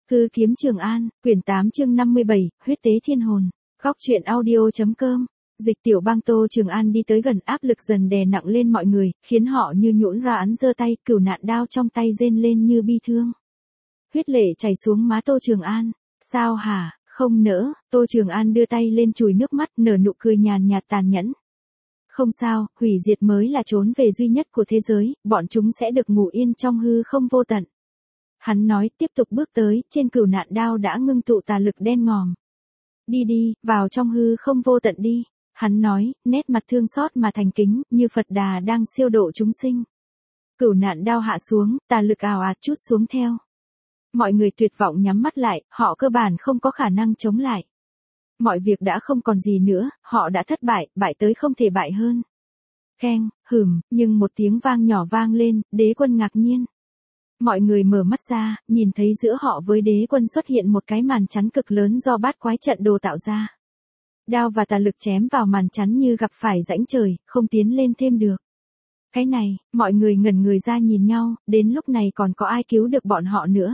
Hư kiếm Trường An, quyển 8 chương 57, huyết tế thiên hồn. Góc truyện audio.com. Dịch Tiểu Bang Tô Trường An đi tới gần, áp lực dần đè nặng lên mọi người, khiến họ như nhũn ra ấn giơ tay, cửu nạn đao trong tay rên lên như bi thương. Huyết lệ chảy xuống má Tô Trường An. Sao hả, không nỡ? Tô Trường An đưa tay lên chùi nước mắt, nở nụ cười nhàn nhạt tàn nhẫn. Không sao, hủy diệt mới là trốn về duy nhất của thế giới, bọn chúng sẽ được ngủ yên trong hư không vô tận. Hắn nói, tiếp tục bước tới, trên cửu nạn đao đã ngưng tụ tà lực đen ngòm. Đi đi, vào trong hư không vô tận đi. Hắn nói, nét mặt thương xót mà thành kính, như Phật Đà đang siêu độ chúng sinh. Cửu nạn đao hạ xuống, tà lực ào ạt trút xuống theo. Mọi người tuyệt vọng nhắm mắt lại, họ cơ bản không có khả năng chống lại. Mọi việc đã không còn gì nữa, họ đã thất bại, bại tới không thể bại hơn. Keng, nhưng một tiếng vang nhỏ vang lên, Đế Quân ngạc nhiên. Mọi người mở mắt ra, nhìn thấy giữa họ với Đế Quân xuất hiện một cái màn chắn cực lớn do bát quái trận đồ tạo ra. Đao và tà lực chém vào màn chắn như gặp phải rãnh trời, không tiến lên thêm được. Cái này, mọi người ngẩn người ra nhìn nhau, đến lúc này còn có ai cứu được bọn họ nữa.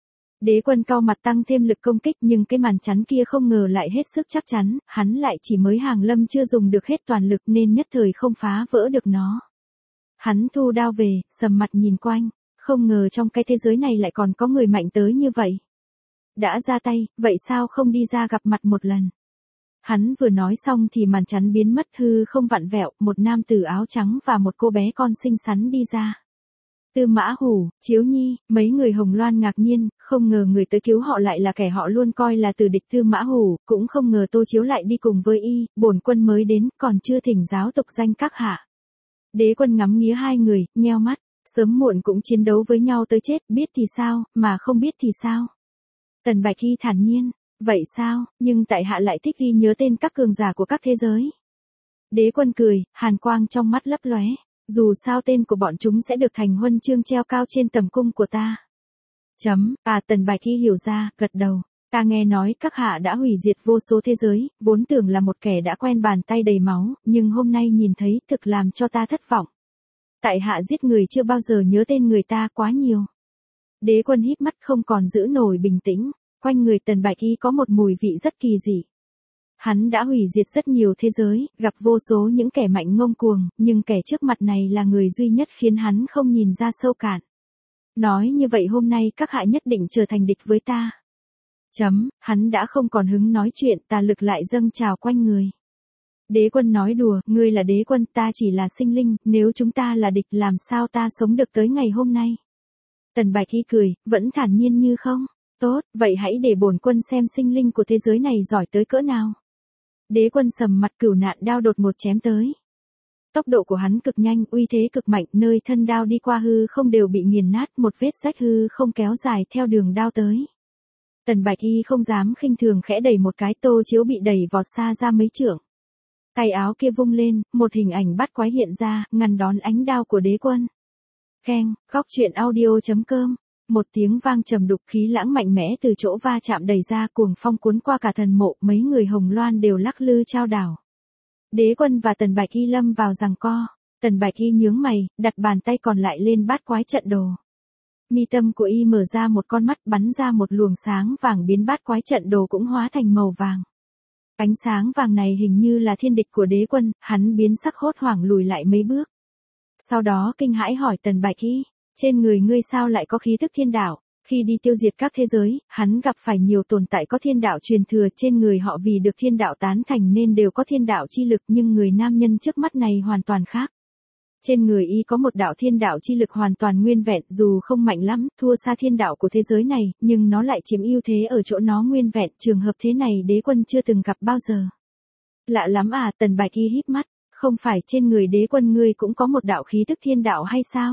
Đế Quân cau mặt tăng thêm lực công kích, nhưng cái màn chắn kia không ngờ lại hết sức chắc chắn, hắn lại chỉ mới hàng lâm chưa dùng được hết toàn lực nên nhất thời không phá vỡ được nó. Hắn thu đao về, sầm mặt nhìn quanh, không ngờ trong cái thế giới này lại còn có người mạnh tới như vậy. Đã ra tay, vậy sao không đi ra gặp mặt một lần? Hắn vừa nói xong thì màn chắn biến mất, hư không vặn vẹo, một nam tử áo trắng và một cô bé con xinh xắn đi ra. Tư Mã Hủ, Chiếu Nhi, mấy người Hồng Loan ngạc nhiên, không ngờ người tới cứu họ lại là kẻ họ luôn coi là tử địch Tư Mã Hủ, cũng không ngờ Tô Chiếu lại đi cùng với y, bổn quân mới đến, còn chưa thỉnh giáo tục danh các hạ. Đế Quân ngắm nghía hai người, nheo mắt, sớm muộn cũng chiến đấu với nhau tới chết, biết thì sao, mà không biết thì sao. Tần Bạch Hi thản nhiên, vậy sao, nhưng tại hạ lại thích ghi nhớ tên các cường giả của các thế giới. Đế Quân cười, hàn quang trong mắt lấp lóe. Dù sao tên của bọn chúng sẽ được thành huân chương treo cao trên tầm cung của ta. Tần Bạch Hi hiểu ra, gật đầu. Ta nghe nói các hạ đã hủy diệt vô số thế giới, vốn tưởng là một kẻ đã quen bàn tay đầy máu, nhưng hôm nay nhìn thấy thực làm cho ta thất vọng. Tại hạ giết người chưa bao giờ nhớ tên người ta quá nhiều. Đế Quân híp mắt không còn giữ nổi bình tĩnh, quanh người Tần Bạch Hi có một mùi vị rất kỳ dị. Hắn đã hủy diệt rất nhiều thế giới, gặp vô số những kẻ mạnh ngông cuồng, nhưng kẻ trước mặt này là người duy nhất khiến hắn không nhìn ra sâu cạn. Nói như vậy hôm nay các hạ nhất định trở thành địch với ta. Hắn đã không còn hứng nói chuyện, tà lực lại dâng trào quanh người. Đế Quân nói đùa, ngươi là Đế Quân, ta chỉ là sinh linh, nếu chúng ta là địch làm sao ta sống được tới ngày hôm nay. Tần Bạch Hi cười, vẫn thản nhiên như không. Tốt, vậy hãy để bổn quân xem sinh linh của thế giới này giỏi tới cỡ nào. Đế Quân sầm mặt, cửu nạn đao đột ngột chém tới. Tốc độ của hắn cực nhanh, uy thế cực mạnh, nơi thân đao đi qua hư không đều bị nghiền nát, một vết rách hư không kéo dài theo đường đao tới. Tần Bạch Hi không dám khinh thường, khẽ đẩy một cái, Tô Chiếu bị đẩy vọt xa ra mấy trượng. Tay áo kia vung lên, một hình ảnh bát quái hiện ra, ngăn đón ánh đao của Đế Quân. Keng, góc truyện audio.com. Một tiếng vang trầm đục, khí lãng mạnh mẽ từ chỗ va chạm đẩy ra, cuồng phong cuốn qua cả thần mộ, mấy người Hồng Loan đều lắc lư chao đảo. Đế Quân và Tần Bạch Hi lâm vào giằng co. Tần Bạch Hi nhướng mày, đặt bàn tay còn lại lên bát quái trận đồ. Mi tâm của y mở ra một con mắt, bắn ra một luồng sáng vàng, biến bát quái trận đồ cũng hóa thành màu vàng. Ánh sáng vàng này hình như là thiên địch của Đế Quân, hắn biến sắc hốt hoảng lùi lại mấy bước. Sau đó kinh hãi hỏi Tần Bạch Hi, trên người ngươi sao lại có khí tức thiên đạo? Khi đi tiêu diệt các thế giới, hắn gặp phải nhiều tồn tại có thiên đạo truyền thừa, trên người họ vì được thiên đạo tán thành nên đều có thiên đạo chi lực, nhưng người nam nhân trước mắt này hoàn toàn khác. Trên người y có một đạo thiên đạo chi lực hoàn toàn nguyên vẹn, dù không mạnh lắm, thua xa thiên đạo của thế giới này, nhưng nó lại chiếm ưu thế ở chỗ nó nguyên vẹn, trường hợp thế này Đế Quân chưa từng gặp bao giờ. Lạ lắm à, Tần Bạch Hi híp mắt, không phải trên người Đế Quân ngươi cũng có một đạo khí tức thiên đạo hay sao?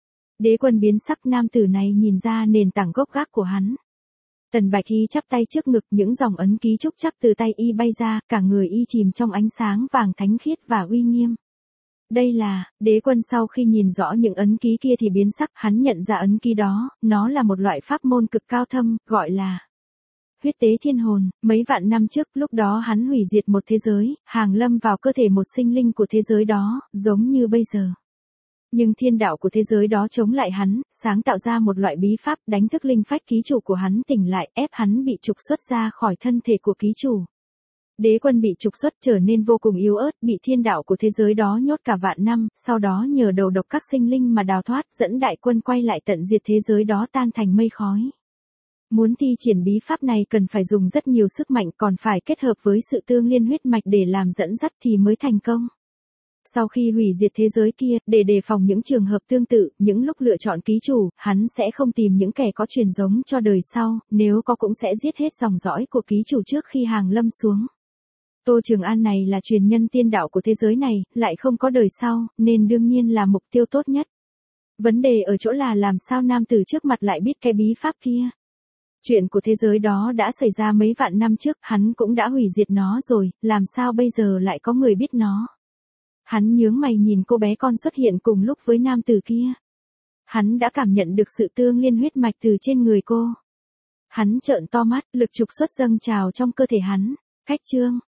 Đế Quân biến sắc, nam tử này nhìn ra nền tảng gốc gác của hắn. Tần Bạch Hi chắp tay trước ngực, những dòng ấn ký trúc chắc từ tay y bay ra, cả người y chìm trong ánh sáng vàng thánh khiết và uy nghiêm. Đây là, Đế Quân sau khi nhìn rõ những ấn ký kia thì biến sắc, hắn nhận ra ấn ký đó, nó là một loại pháp môn cực cao thâm, gọi là huyết tế thiên hồn. Mấy vạn năm trước, lúc đó hắn hủy diệt một thế giới, hàng lâm vào cơ thể một sinh linh của thế giới đó, giống như bây giờ. Nhưng thiên đạo của thế giới đó chống lại hắn, sáng tạo ra một loại bí pháp đánh thức linh phách ký chủ của hắn tỉnh lại, ép hắn bị trục xuất ra khỏi thân thể của ký chủ. Đế quân bị trục xuất trở nên vô cùng yếu ớt, bị thiên đạo của thế giới đó nhốt cả vạn năm, sau đó nhờ đầu độc các sinh linh mà đào thoát, dẫn đại quân quay lại tận diệt thế giới đó tan thành mây khói. Muốn thi triển bí pháp này cần phải dùng rất nhiều sức mạnh, còn phải kết hợp với sự tương liên huyết mạch để làm dẫn dắt thì mới thành công. Sau khi hủy diệt thế giới kia, để đề phòng những trường hợp tương tự, những lúc lựa chọn ký chủ, hắn sẽ không tìm những kẻ có truyền giống cho đời sau, nếu có cũng sẽ giết hết dòng dõi của ký chủ trước khi hàng lâm xuống. Tô Trường An này là truyền nhân tiên đạo của thế giới này, lại không có đời sau, nên đương nhiên là mục tiêu tốt nhất. Vấn đề ở chỗ là làm sao nam tử trước mặt lại biết cái bí pháp kia. Chuyện của thế giới đó đã xảy ra mấy vạn năm trước, hắn cũng đã hủy diệt nó rồi, làm sao bây giờ lại có người biết nó. Hắn nhướng mày nhìn cô bé con xuất hiện cùng lúc với nam tử kia. Hắn đã cảm nhận được sự tương liên huyết mạch từ trên người cô. Hắn trợn to mắt, lực trục xuất dâng trào trong cơ thể hắn. Cách chương